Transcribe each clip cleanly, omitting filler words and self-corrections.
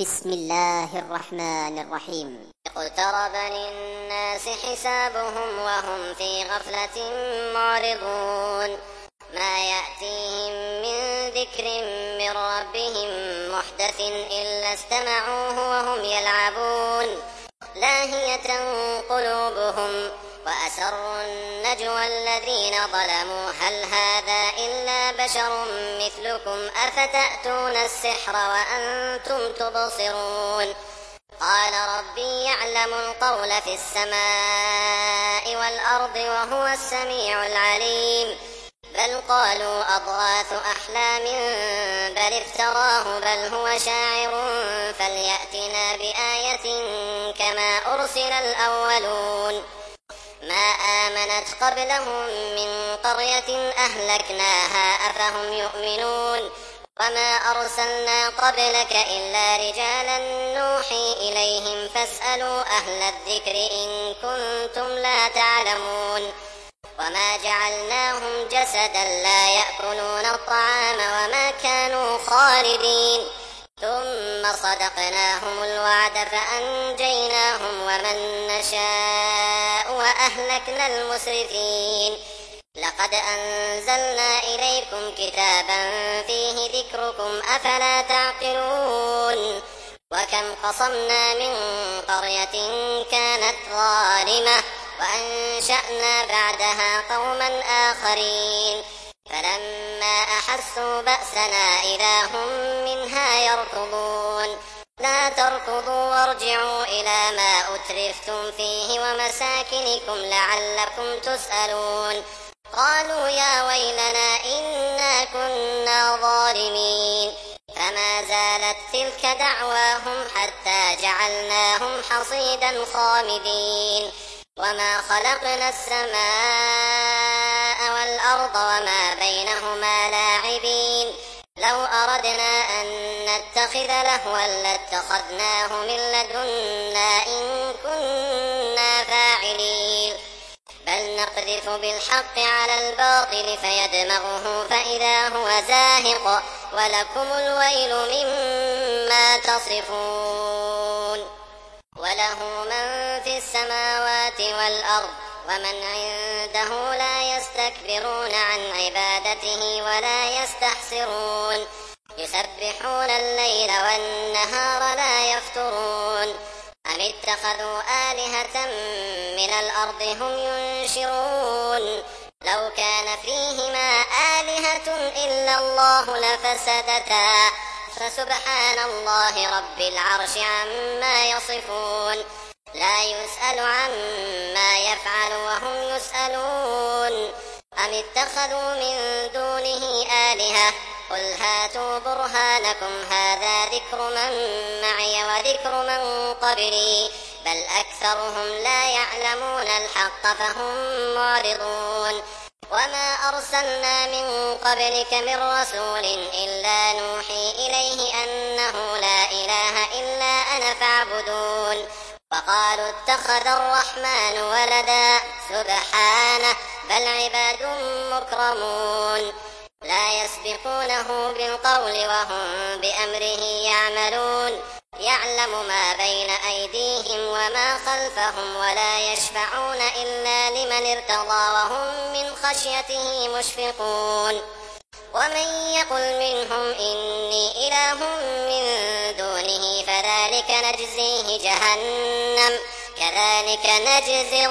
بسم الله الرحمن الرحيم. اقترب للناس حسابهم وهم في غفلة معرضون ما يأتيهم من ذكر من ربهم محدث إلا استمعوه وهم يلعبون لاهية قلوبهم وأسروا النجوى الذين ظلموا هل هذا إلا بشر مثلكم أفتأتون السحر وأنتم تبصرون قال ربي يعلم القول في السماء والأرض وهو السميع العليم بل قالوا أضغاث أحلام بل افتراه بل هو شاعر فليأتنا بآية كما أرسل الأولون ما آمنت قبلهم من قرية أهلكناها أفهم يؤمنون وما أرسلنا قبلك إلا رجالا نوحي إليهم فاسألوا أهل الذكر إن كنتم لا تعلمون وما جعلناهم جسدا لا يأكلون الطعام وما كانوا خالدين ثم صدقناهم الوعد فأنجيناهم ومن نشاء وأهلكنا المسرفين لقد أنزلنا إليكم كتابا فيه ذكركم أفلا تعقلون وكم قصمنا من قرية كانت ظالمة وأنشأنا بعدها قوما آخرين فلما أحسوا بأسنا إذا هم منها يركضون لا تركضوا وارجعوا إلى ما أترفتم فيه ومساكنكم لعلكم تسألون قالوا يا ويلنا إنا كنا ظالمين فما زالت تلك دعواهم حتى جعلناهم حصيدا خامدين وما خلقنا السماء والأرض وما بينهما لاعبين لو أردنا أن نتخذ لهوا لاتخذناه من لدنا إن كنا فاعلين بل نقذف بالحق على الباطل فيدمغه فإذا هو زاهق ولكم الويل مما تصفون وله من في السماوات والأرض ومن عنده لا يستكبرون عن عبادته ولا يستحسرون يسبحون الليل والنهار لا يفترون أم اتخذوا آلهة من الأرض هم ينشرون لو كان فيهما آلهة إلا الله لفسدتا فسبحان الله رب العرش عما يصفون لا يسأل عما يفعل وهم يسألون أم اتخذوا من دونه آلهة قل هاتوا برهانكم هذا ذكر من معي وذكر من قبلي بل أكثرهم لا يعلمون الحق فهم معرضون وما أرسلنا من قبلك من رسول إلا نوحي إليه أنه لا إله إلا أنا فاعبدون وقالوا اتخذ الرحمن ولدا سبحانه بل عباد مكرمون لا يسبقونه بالقول وهم بأمره يعملون يعلم ما بين أيديهم وما خلفهم ولا يشفعون إلا لمن ارتضى وهم من خشيته مشفقون ومن يقل منهم إني إله من دونه فذلك نجزيه جهنم كذلك نجزي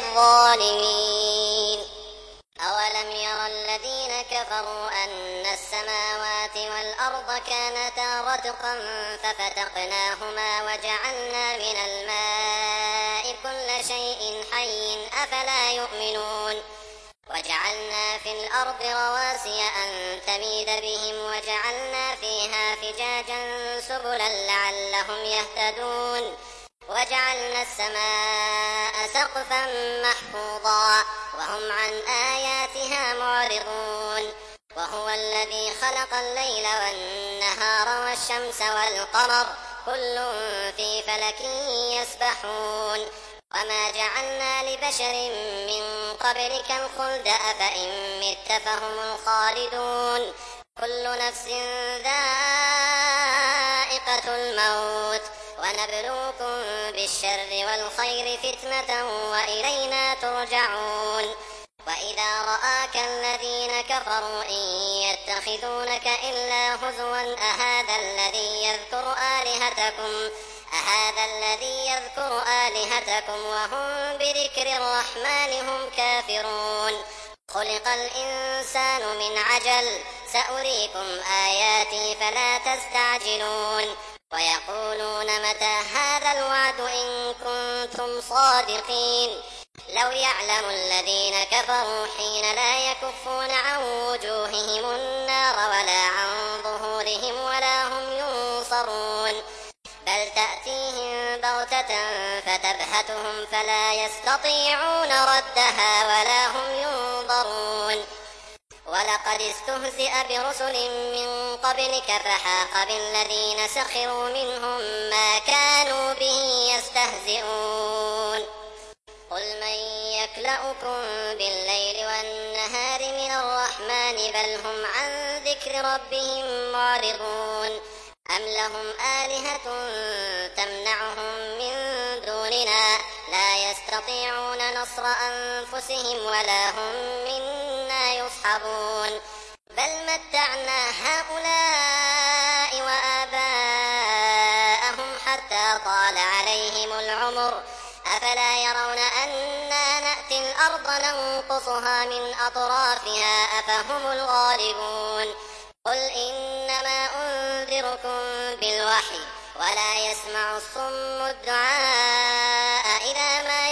الظالمين أولم يرى الذين كفروا أن السماوات والأرض كانتا رتقا ففتقناهما وجعلنا من الماء كل شيء حي أفلا يؤمنون وجعلنا في الأرض رواسي أن تميد بهم وجعلنا فيها فجاجا سبلا لعلهم يهتدون وجعلنا السماء سقفا محفوظا وهم عن آياتها معرضون وهو الذي خلق الليل والنهار والشمس والقمر كل في فلك يسبحون وما جعلنا لبشر من قبلك الخلد أفإن مت فهم الخالدون كل نفس ذائقة ذائقة الموت ونبلوكم بالشر والخير فتنة وإلينا ترجعون وإذا رآك الذين كفروا إن يتخذونك إلا هزوا أهذا الذي يذكر آلهتكم وهم بذكر الرحمن هم كافرون خلق الإنسان من عجل سأريكم آياتي فلا تستعجلون ويقولون متى هذا الوعد إن كنتم صادقين لو يعلم الذين كفروا حين لا يكفون عن وجوههم النار ولا عن ظهورهم ولا هم ينصرون بل تأتيهم بغتة فتبهتهم فلا يستطيعون ردها ولا هم ينظرون ولقد استهزئ برسل من قبلك فحاق بالذين سخروا منهم ما كانوا به يستهزئون قل من يكلؤكم بالليل والنهار من الرحمن بل هم عن ذكر ربهم معرضون أم لهم آلهة تمنعهم من دوننا لا يستطيعون نصر أنفسهم ولا هم منا يصحبون بل متعنا هؤلاء وآباءهم حتى طال عليهم العمر أفلا يرون أنا نأتي الأرض ننقصها من أطرافها أفهم الغالبون قل إنما أنذركم بالوحي ولا يسمع الصم الدعاء إذا ما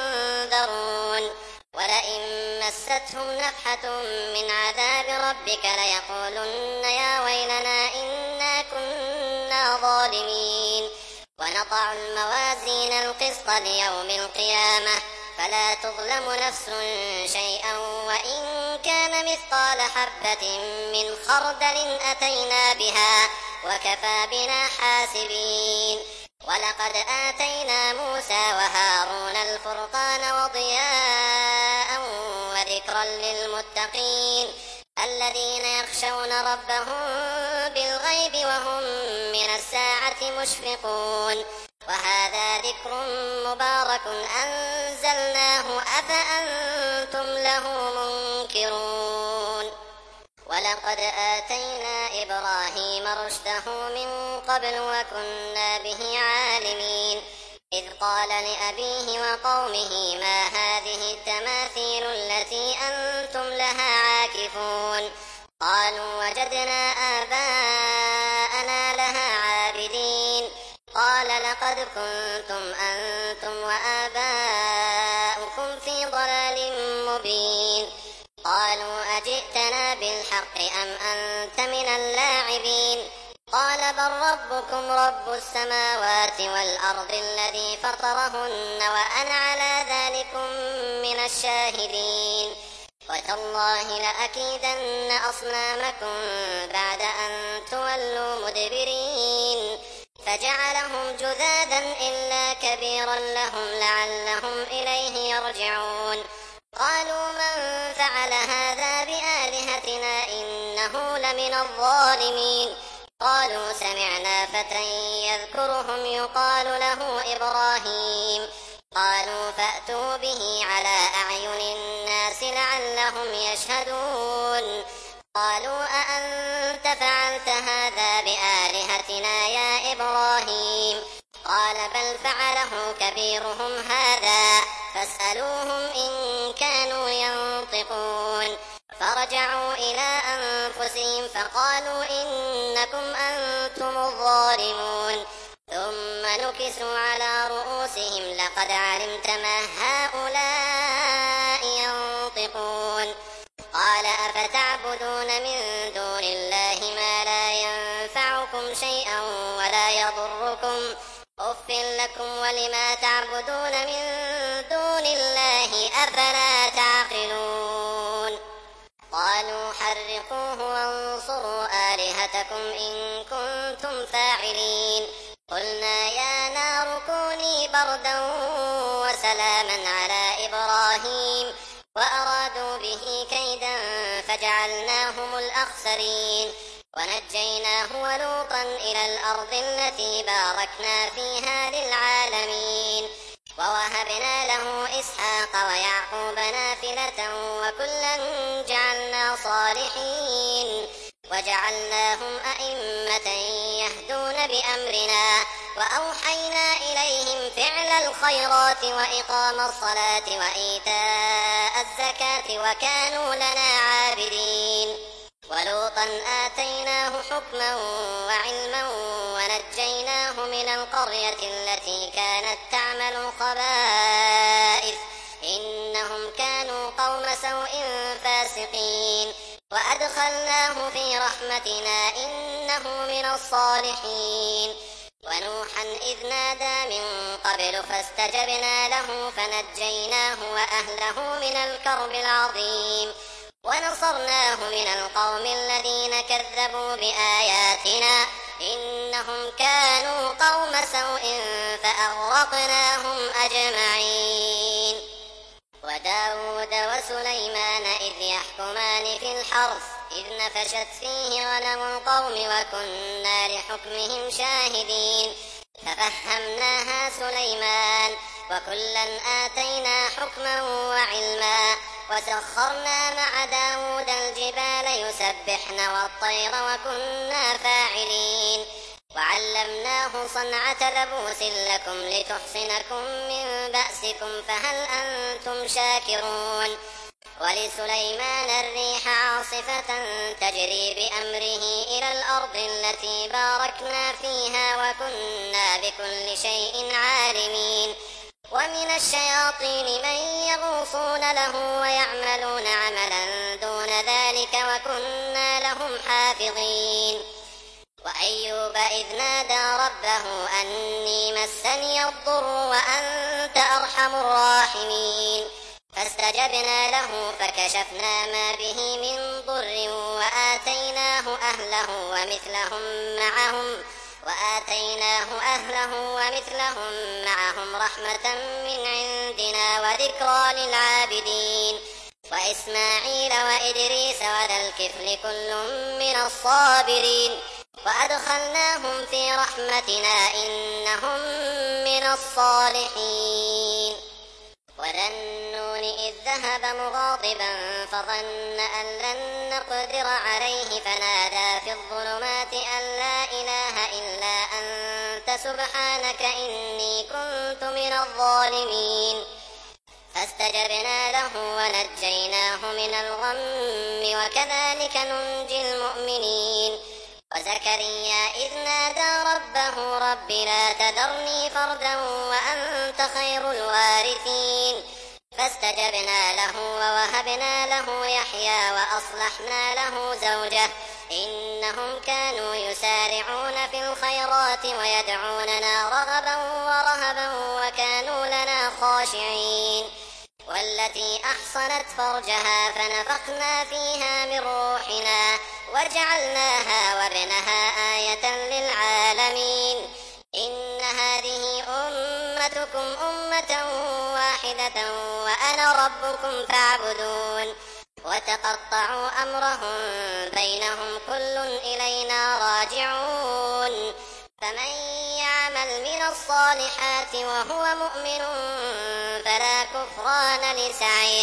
ينذرون ولئن مستهم نفحة من عذاب ربك ليقولن يا ويلنا إنا كنا ظالمين ونضع الموازين القسط ليوم القيامة فلا تظلم نفس شيئا وإن كان مثقال حبة من خردل أتينا بها وكفى بنا حاسبين ولقد آتينا موسى وهارون الفرقان وضياء وذكرا للمتقين الذين يخشون ربهم بالغيب وهم من الساعة مشفقون وهذا ذكر مبارك أنزلناه أفأنتم له منكرون ولقد آتينا إبراهيم رشده من قبل وكنا به عالمين إذ قال لأبيه وقومه ما هذه التماثيل التي أنتم لها عاكفون قالوا وجدنا آباءنا لها عابدين قال لقد كنتم أنتم وآباؤكم في ضلال مبين قالوا أجئتنا بالحق أم أنت من اللاعبين قال بل ربكم رب السماوات والأرض الذي فطرهن وأنا على ذلكم من الشاهدين وتالله لأكيدن أصنامكم بعد أن تولوا مدبرين فجعلهم جذاذا إلا كبيرا لهم لعلهم إليه يرجعون قالوا من فعل هذا بآلهتنا إنه لمن الظالمين قالوا سمعنا فتى يذكرهم يقال له إبراهيم قالوا فأتوا به على أعين الناس لعلهم يشهدون قالوا أأنت فعلت هذا بآلهتنا يا إبراهيم قال بل فعله كبيرهم هذا فاسألوهم إن كانوا ينطقون فرجعوا إلى أنفسهم فقالوا إنكم أنتم الظالمون ثم نكسوا على رؤوسهم لقد علمت ما هؤلاء ينطقون قال أفتعبدون من دون الله ما لا ينفعكم شيئا ولا يضركم أف لكم ولما تعبدون من دون الله أفلا تعقلون قالوا حرقوه وانصروا آلهتكم إن كنتم فاعلين قلنا يا نار كوني بردا وسلاما على إبراهيم وأرادوا به كيدا فجعلناهم الأخسرين ونجيناه ولوطا إلى الأرض التي باركنا فيها للعالمين ووهبنا له إسحاق ويعقوب نافلة وكلا جعلنا صالحين وجعلناهم أئمة يهدون بأمرنا وأوحينا إليهم فعل الخيرات وإقام الصلاة وإيتاء الزكاة وكانوا لنا عابدين ولوطا آتيناه حكما وعلما ونجيناه من القرية التي كانت تعمل الخبائث إنهم كانوا قوم سوء فاسقين وأدخلناه في رحمتنا إنه من الصالحين ونوحا إذ نادى من قبل فاستجبنا له فنجيناه وأهله من الكرب العظيم ونصرناه من القوم الذين كذبوا بآياتنا إنهم كانوا قوم سوء فأغرقناهم أجمعين وداود وسليمان إذ يحكمان في الحرث إذ نفشت فيه غنم القوم وكنا لحكمهم شاهدين ففهمناها سليمان وكلا آتينا حكما وعلما وسخرنا مع داود الجبال يسبحن والطير وكنا فاعلين وعلمناه صنعة لبوس لكم لتحصنكم من بأسكم فهل أنتم شاكرون ولسليمان الريح عاصفة تجري بأمره إلى الأرض التي باركنا فيها وكنا بكل شيء عالمين ومن الشياطين من يغوصون له ويعملون عملا دون ذلك وكنا لهم حافظين وأيوب إذ نادى ربه أني مسني الضر وأنت أرحم الراحمين فاستجبنا له فكشفنا ما به من ضر ومثلهم معهم رحمة من عندنا وذكرى للعابدين وإسماعيل وإدريس وذا الكفل كل من الصابرين وأدخلناهم في رحمتنا إنهم من الصالحين وذا النون إذ ذهب مغاضبا فظن أن لن نقدر عليه فنادى في الظلمات أن لا إله إلا أنت سبحانك إني كنت من الظالمين فاستجبنا له ونجيناه من الغم وكذلك ننجي المؤمنين وزكريا إذ نادى ربه رب لا تذرني فردا وأنت خير الوارثين فاستجبنا له ووهبنا له يحيى وأصلحنا له زوجه إنهم كانوا يسارعون في الخيرات ويدعوننا رغبا ورهبا وكانوا لنا خاشعين والتي أحصنت فرجها فنفخنا فيها من روحنا وجعلناها وابنها آية للعالمين إن هذه أمتكم أمة واحدة وأنا ربكم فاعبدون وتقطعوا أمرهم بينهم كل إلينا راجعون فمن يعمل من الصالحات وهو مؤمن فلا كفران لسعيه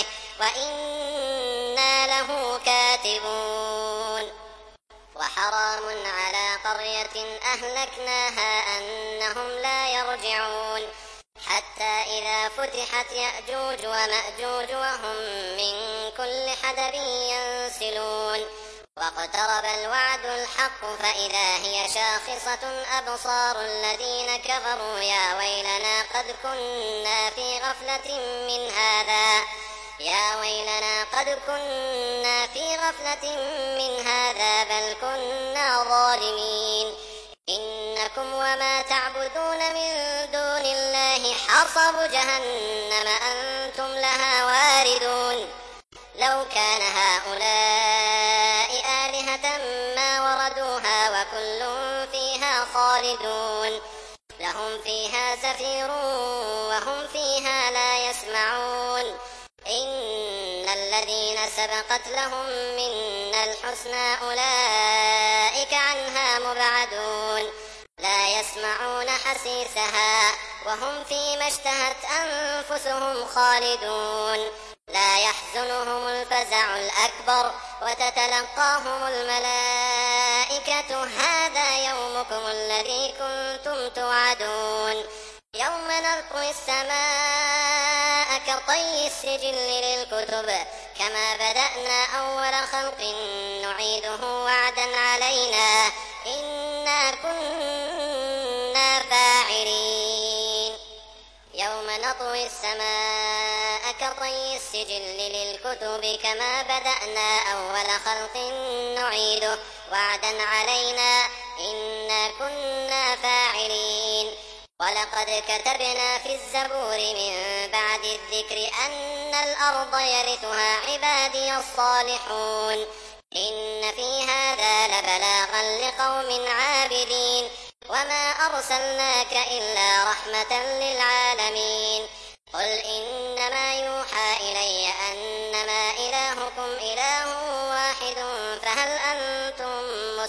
وإنا له كاتبون وحرام على قرية أهلكناها أنهم لا يرجعون حتى إذا فتحت يأجوج ومأجوج وهم من كل حدب ينسلون واقترب الوعد الحق فإذا هي شاخصة أبصار الذين كفروا يا ويلنا قد كنا في غفلة من هذا بل كنا ظالمين إنكم وما تعبدون من دون الله حصب جهنم أنتم لها واردون لو كان هؤلاء آلهة ما وردوها وكل فيها خالدون لهم فيها زفير وهم فيها لا يسمعون إن والذين سبقت لهم منا الحسنى أولئك عنها مبعدون لا يسمعون حسيسها وهم فيما اشتهت أنفسهم خالدون لا يحزنهم الفزع الأكبر وتتلقاهم الملائكة هذا يومكم الذي كنتم توعدون يوم نطوي السماء كطي السجل للكتب كما بدأنا أول خلق نعيده وعدا علينا إنا كنا فاعلين يوم نطوي السماء كطي السجل للكتب كما بدأنا أول خلق نعيده وعدا علينا إنا كنا فاعلين ولقد كتبنا في الزبور من بعد الذكر أن الأرض يرثها عبادي الصالحون إن في هذا لبلاغا لقوم عابدين وما أرسلناك إلا رحمة للعالمين قل إنما يوحى إلي أنما إلهكم إله واحد فهل أنتم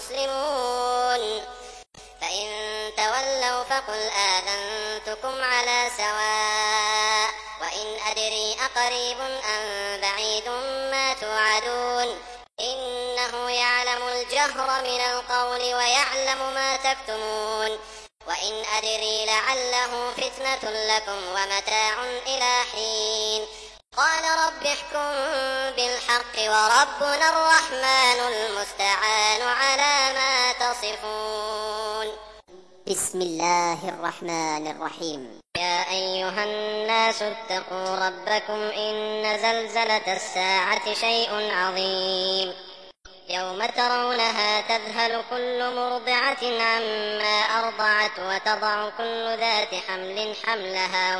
مسلمون فإن تولوا فقل آذنتكم على سواء وإن أدري أقريب أم بعيد ما توعدون إنه يعلم الجهر من القول ويعلم ما تكتمون وإن أدري لعله فتنة لكم ومتاع إلى حين قال رب احكم بالحق وربنا الرحمن المستعان على ما تصفون بسم الله الرحمن الرحيم يا أيها الناس اتقوا ربكم إن زلزلة الساعة شيء عظيم يوم ترونها تذهل كل مرضعة عما أرضعت وتضع كل ذات حمل حملها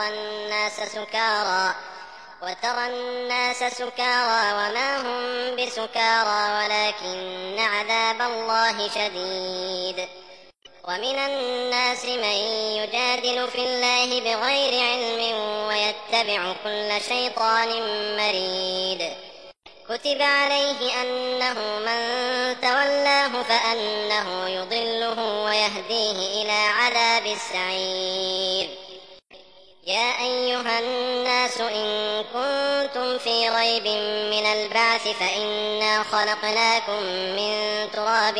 وترى الناس سكارى وما هم بسكارى ولكن عذاب الله شديد ومن الناس من يجادل في الله بغير علم ويتبع كل شيطان مريد كتب عليه أنه من تولاه فأنه يضله ويهديه إلى عذاب السعير يا أيها الناس إن كنتم في ريب من البعث فإنا خلقناكم من تراب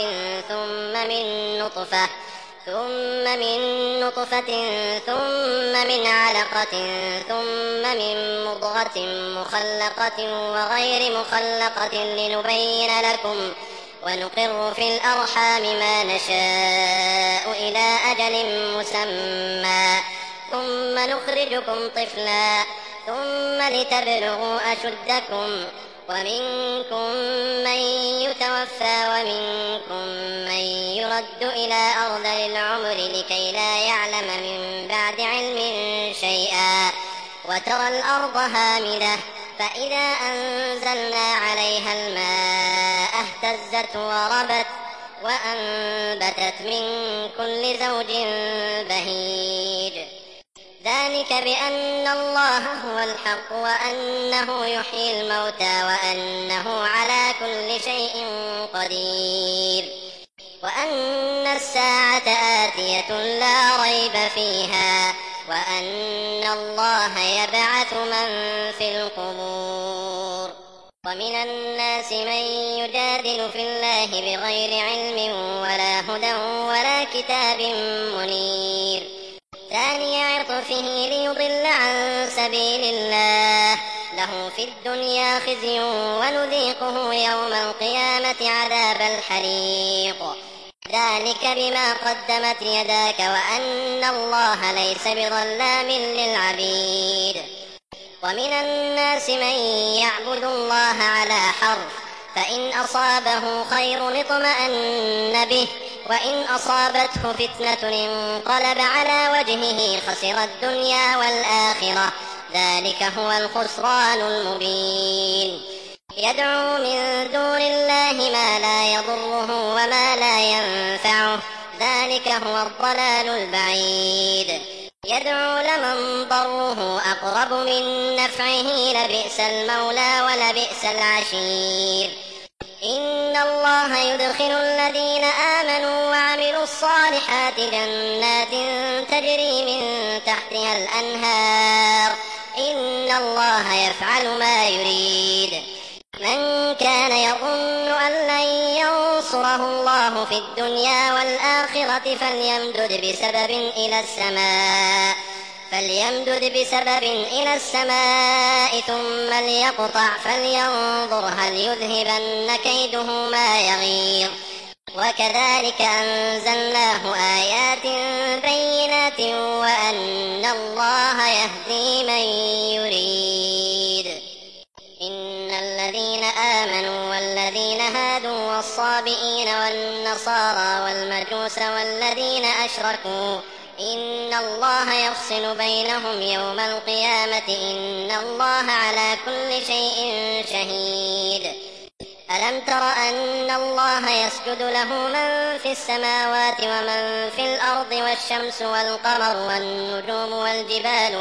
ثم من نطفة ثم من علقة ثم من مضغة مخلقة وغير مخلقة لنبين لكم ونقر في الأرحام ما نشاء إلى أجل مسمى ثم نخرجكم طفلا ثم لتبلغوا أشدكم ومنكم من يتوفى ومنكم من يرد إلى أرذل العمر لكي لا يعلم من بعد علم شيئا وترى الأرض هامدة فإذا أنزلنا عليها الماء اهتزت وربت وأنبتت من كل زوج بهيج ذلك بأن الله هو الحق وأنه يحيي الموتى وأنه على كل شيء قدير وأن الساعة آتية لا ريب فيها وأن الله يبعث من في القبور ومن الناس من يجادل في الله بغير علم ولا هدى ولا كتاب منير ثاني عطفه ليضل عن سبيل الله له في الدنيا خزي ونذيقه يوم القيامة عذاب الحريق ذلك بما قدمت يداك وأن الله ليس بظلام للعبيد ومن الناس من يعبد الله على حرف فإن أصابه خير اطمأن به وإن أصابته فتنة انقلب على وجهه خسر الدنيا والآخرة ذلك هو الخسران المبين يدعو من دون الله ما لا يضره وما لا ينفعه ذلك هو الضلال البعيد يدعو لمن ضره أقرب من نفعه لبئس المولى ولبئس العشير. إن الله يدخل الذين آمنوا وعملوا الصالحات جنات تجري من تحتها الأنهار إن الله يفعل ما يريد. من كان يظن أن لن ينصره الله في الدنيا والآخرة فليمدد بسبب إلى السماء ثم ليقطع فلينظر هل يذهبن كيده ما يغيظ. وكذلك أنزلناه آيات بينات وأن الله يهدي من يريد. إن الذين آمنوا والذين هادوا والصابئين والنصارى والمجوس والذين أشركوا إن الله يفصل بينهم يوم القيامة إن الله على كل شيء شهيد. ألم تر أن الله يسجد له من في السماوات ومن في الأرض والشمس والقمر والنجوم والجبال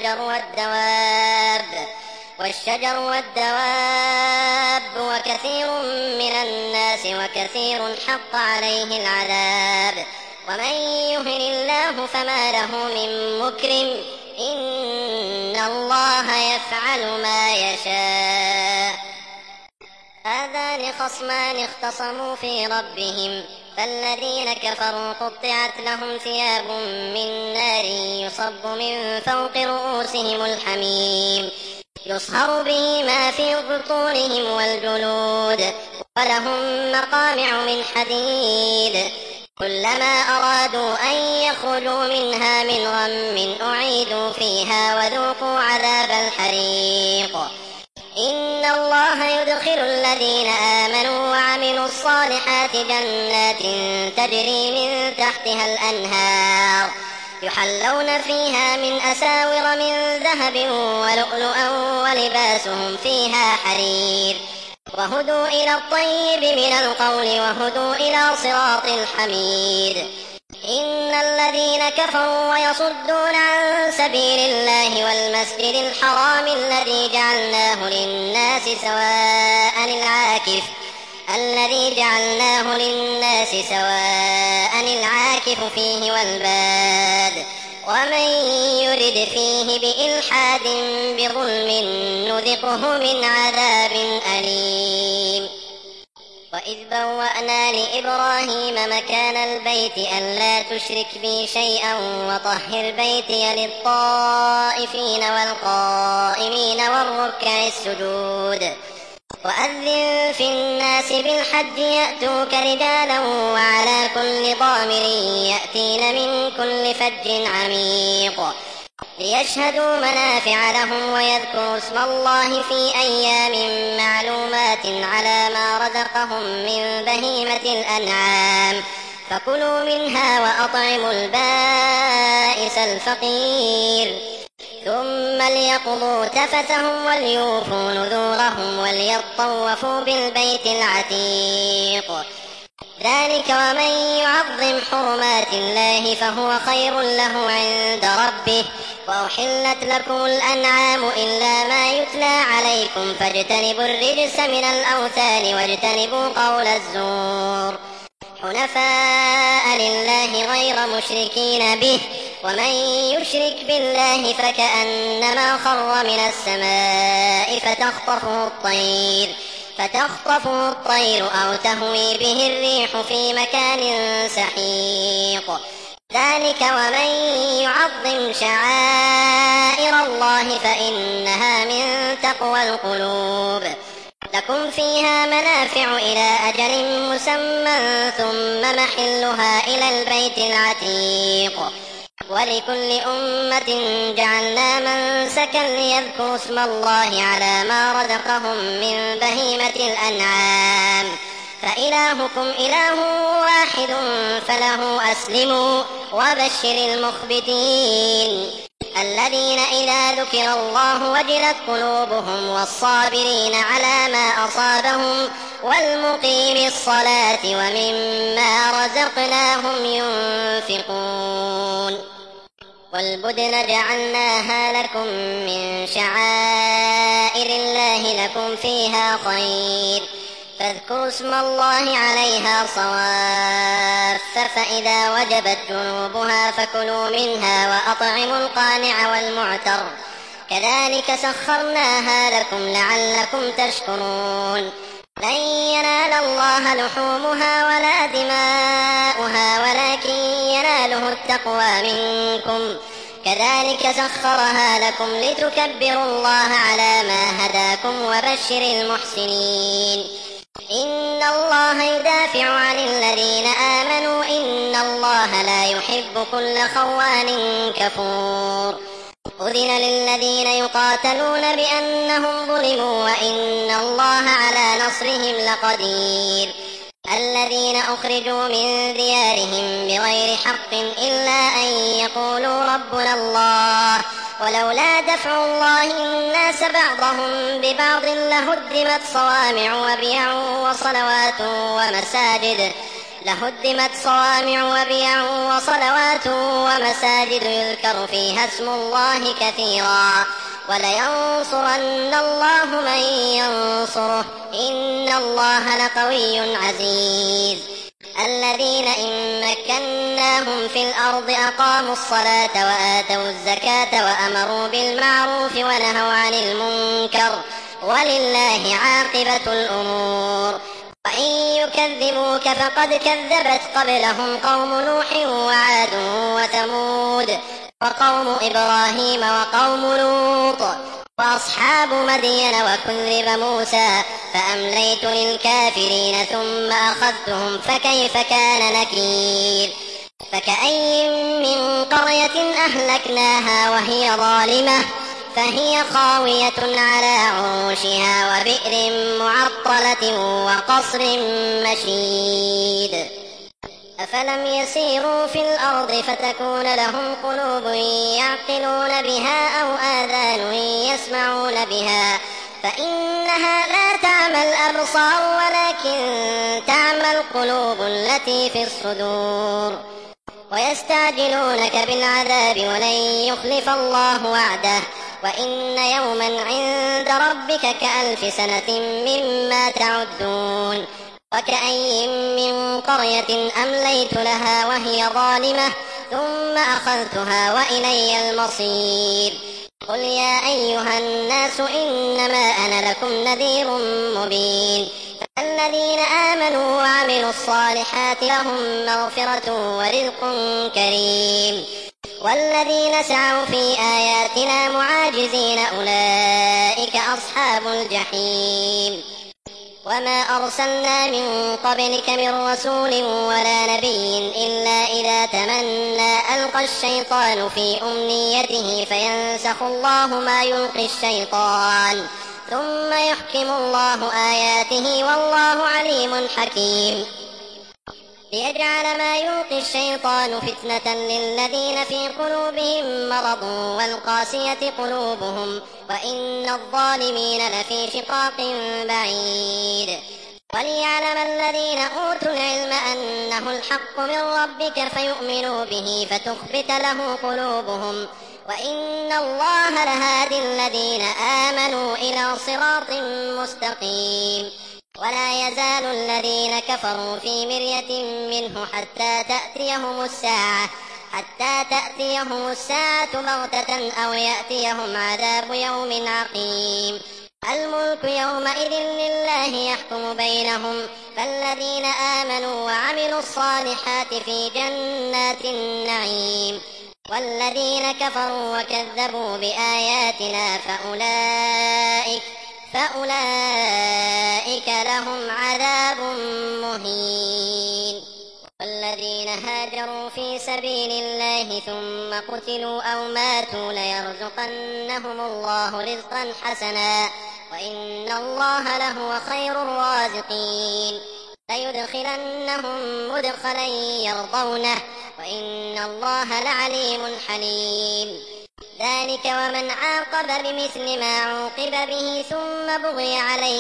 والشجر والدواب وكثير من الناس وكثير حق عليه العذاب ومن يهن الله فما له من مكرم إن الله يفعل ما يشاء. هذان خصمان اختصموا في ربهم فالذين كفروا قطعت لهم ثياب من نار يصب من فوق رؤوسهم الحميم يصهر به ما في بطونهم والجلود ولهم مقامع من حديد كلما أرادوا أن يخرجوا منها من غم أعيدوا فيها وذوقوا عذاب الحريق. إن الله يدخل الذين آمنوا وعملوا الصالحات جنات تجري من تحتها الأنهار يحلون فيها من أساور من ذهب ولؤلؤا ولباسهم فيها حرير وهدوا إلى الطيب من القول وهدوا إلى صراط الحميد. إن الذين كفروا ويصدون عن سبيل الله والمسجد الحرام الذي جعلناه للناس سواء العاكف فيه والباد ومن يرد فيه بإلحاد بظلم نذقه من عذاب أليم. وإذ بوأنا لإبراهيم مكان البيت ألا تشرك بي شيئا وطهر بيتي للطائفين والقائمين والركع السجود. وأذن في الناس بالحج يأتوك رجالا وعلى كل ضامر يأتين من كل فج عميق ليشهدوا منافع لهم ويذكروا اسم الله في أيام معلومات على ما رزقهم من بهيمة الأنعام فكلوا منها وأطعموا البائس الفقير ثم ليقضوا تفتهم وليوفوا نذورهم وليطوفوا بالبيت العتيق. ذلك ومن يعظم حرمات الله فهو خير له عند ربه. وأحلت لكم الأنعام إلا ما يتلى عليكم فاجتنبوا الرجس من الأوثان واجتنبوا قول الزور حنفاء لله غير مشركين به ومن يشرك بالله فكأنما خر من السماء فتخطفه الطير أو تهوي به الريح في مكان سحيق. ذلك ومن يعظم شعائر الله فإنها من تقوى القلوب. لكم فيها منافع إلى أجل مسمى ثم محلها إلى البيت العتيق. ولكل أمة جعلنا منسكا ليذكروا اسم الله على ما رزقهم من بهيمة الأنعام فإلهكم إله واحد فله أسلموا وبشر المخبتين الذين إذا ذكر الله وجلت قلوبهم والصابرين على ما أصابهم والمقيم الصلاة ومما رزقناهم ينفقون. والبدن جعلناها لكم من شعائر الله لكم فيها خير فاذكروا اسم الله عليها صواف فإذا وجبت جنوبها فكلوا منها وأطعموا القانع والمعتر كذلك سخرناها لكم لعلكم تشكرون لن ينال الله لحومها ولا دماؤها ولكن يناله التقوى منكم كذلك سخرها لكم لتكبروا الله على ما هداكم وبشر المحسنين إن الله يدافع عن الذين آمنوا إن الله لا يحب كل خوان كفور أذن للذين يقاتلون بأنهم ظلموا وإن الله على نصرهم لقدير الذين أخرجوا من ديارهم بغير حق إلا أن يقولوا ربنا الله ولولا دفع الله الناس بعضهم ببعض لهدمت صوامع وبيع وصلوات ومساجد يذكر فيها اسم الله كثيرا ولينصرن الله من ينصره إن الله لقوي عزيز الذين إن مكناهم في الأرض أقاموا الصلاة وآتوا الزكاة وأمروا بالمعروف ونهوا عن المنكر ولله عاقبة الأمور وإن يكذبوك فقد كذبت قبلهم قوم نوح وعاد وثمود وقوم إبراهيم وقوم لوط وأصحاب مدين وكذب موسى فأمليت للكافرين ثم أخذتهم فكيف كان نكير فكأي من قرية أهلكناها وهي ظالمة فهي خاوية على عروشها وبئر معطلة وقصر مشيد أفلم يسيروا في الأرض فتكون لهم قلوب يعقلون بها أو آذان يسمعون بها فإنها لا تعمى الأبصار ولكن تعمى القلوب التي في الصدور ويستعجلونك بالعذاب ولن يخلف الله وعده وإن يوما عند ربك كألف سنة مما تعدون وكأي من قرية أمليت لها وهي ظالمة ثم أخذتها وإلي المصير قل يا أيها الناس إنما أنا لكم نذير مبين الذين آمنوا وعملوا الصالحات لهم مغفرة ورزق كريم والذين سعوا في آياتنا معاجزين أولئك أصحاب الجحيم وما أرسلنا من قبلك من رسول ولا نبي إلا إذا تمنى ألقى الشيطان في أمنيته فينسخ الله ما يلقي الشيطان ثم يحكم الله آياته والله عليم حكيم ليجعل ما يلقي الشيطان فتنة للذين في قلوبهم مرض والقاسية قلوبهم وإن الظالمين لفي شقاق بعيد وليعلم الذين أوتوا العلم أنه الحق من ربك فيؤمنوا به فتخبت له قلوبهم وإن الله لهادي الذين آمنوا إلى صراط مستقيم ولا يزال الذين كفروا في مرية منه حتى تأتيهم الساعة بغتة أو يأتيهم عذاب يوم عقيم الملك يومئذ لله يحكم بينهم فالذين آمنوا وعملوا الصالحات في جنات النعيم والذين كفروا وكذبوا بآياتنا فأولئك لهم عذاب مهين والذين هاجروا في سبيل الله ثم قتلوا أو ماتوا ليرزقنهم الله رزقا حسنا وإن الله لهو خير الرازقين ليدخلنهم مدخلا يرضونه وإن الله لعليم حليم ذلك ومن عاقب بمثل ما عوقب به ثم بغي عليه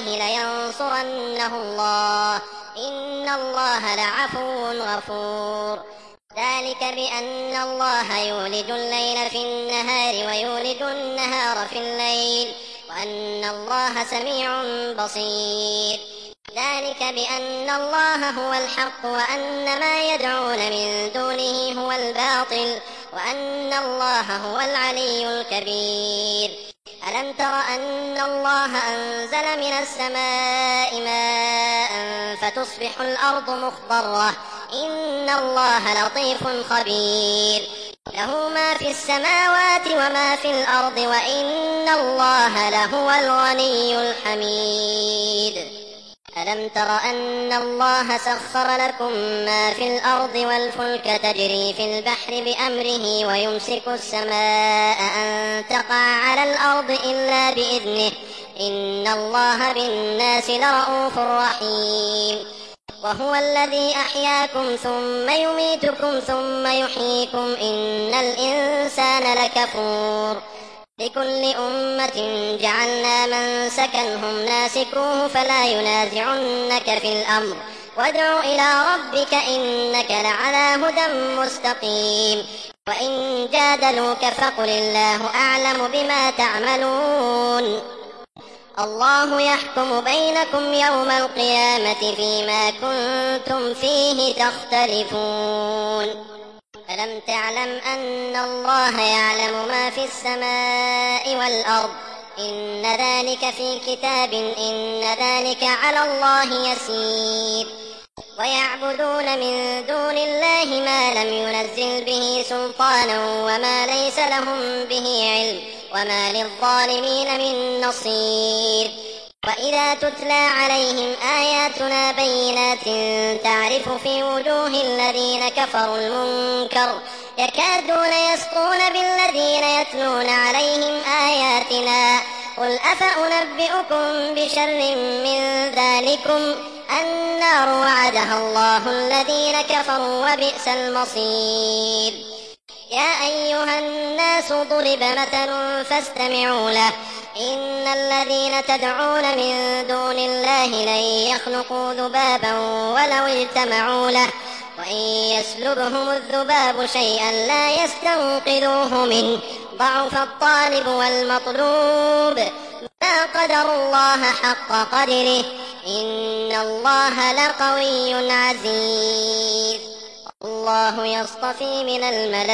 لينصرنه الله إن الله لعفو غفور ذلك بأن الله يولج الليل في النهار ويولج النهار في الليل وأن الله سميع بصير. ذلك بأن الله هو الحق وأن ما يدعون من دونه هو الباطل وأن الله هو العلي الكبير. ألم تر أن الله أنزل من السماء ماء فتصبح الأرض مخضرة إن الله لطيف خبير. له ما في السماوات وما في الأرض وإن الله لهو الغني الحميد. ألم تر أن الله سخر لكم ما في الأرض والفلك تجري في البحر بأمره ويمسك السماء أن تقع على الأرض إلا بإذنه إن الله بالناس لرءوف رحيم. وهو الذي أحياكم ثم يميتكم ثم يحييكم إن الإنسان لكفور. لكل أمة جعلنا منسكا هم ناسكوه فلا ينازعنك في الأمر وادع إلى ربك إنك لعلى هدى مستقيم. وإن جادلوك فقل الله أعلم بما تعملون. الله يحكم بينكم يوم القيامة فيما كنتم فيه تختلفون. ألم تعلم أن الله يعلم ما في السماء والأرض إن ذلك في كتاب إن ذلك على الله يسير. ويعبدون من دون الله ما لم ينزل به سلطانا وما ليس لهم به علم وما للظالمين من نصير. وإذا تتلى عليهم آياتنا بينات تعرف في وجوه الذين كفروا المنكر يكادون يسطون بالذين يتلون عليهم آياتنا قل أفأنبئكم بشر من ذلكم النار وعدها الله الذين كفروا وبئس المصير. يا أيها الناس ضرب مثل فاستمعوا له إن الذين تدعون من دون الله لن يخلقوا ذبابا ولو اجتمعوا له وإن يسلبهم الذباب شيئا لا يستنقذوه منه ضعف الطالب والمطلوب ما قدروا الله حق قدره إن الله لقوي عزيز. الله يصطفي من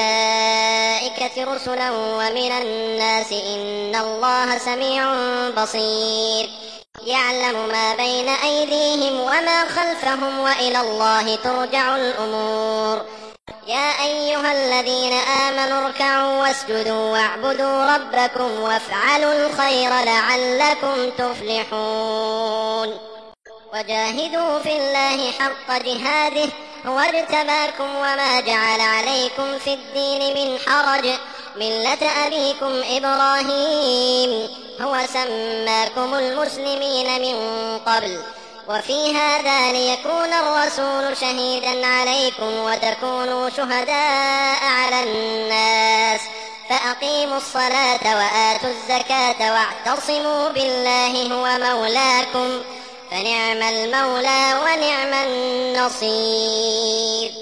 الملائكة رسلا ومن الناس إن الله سميع بصير. يعلم ما بين أيديهم وما خلفهم وإلى الله ترجع الأمور. يا أيها الذين آمنوا اركعوا واسجدوا واعبدوا ربكم وافعلوا الخير لعلكم تفلحون. وجاهدوا في الله حق جهاده هو اجتباكم وما جعل عليكم في الدين من حرج ملة أبيكم إبراهيم هو سماكم المسلمين من قبل وفي هذا ليكون الرسول شهيدا عليكم وتكونوا شهداء على الناس فأقيموا الصلاة وآتوا الزكاة واعتصموا بالله هو مولاكم فنعم المولى ونعم النصير.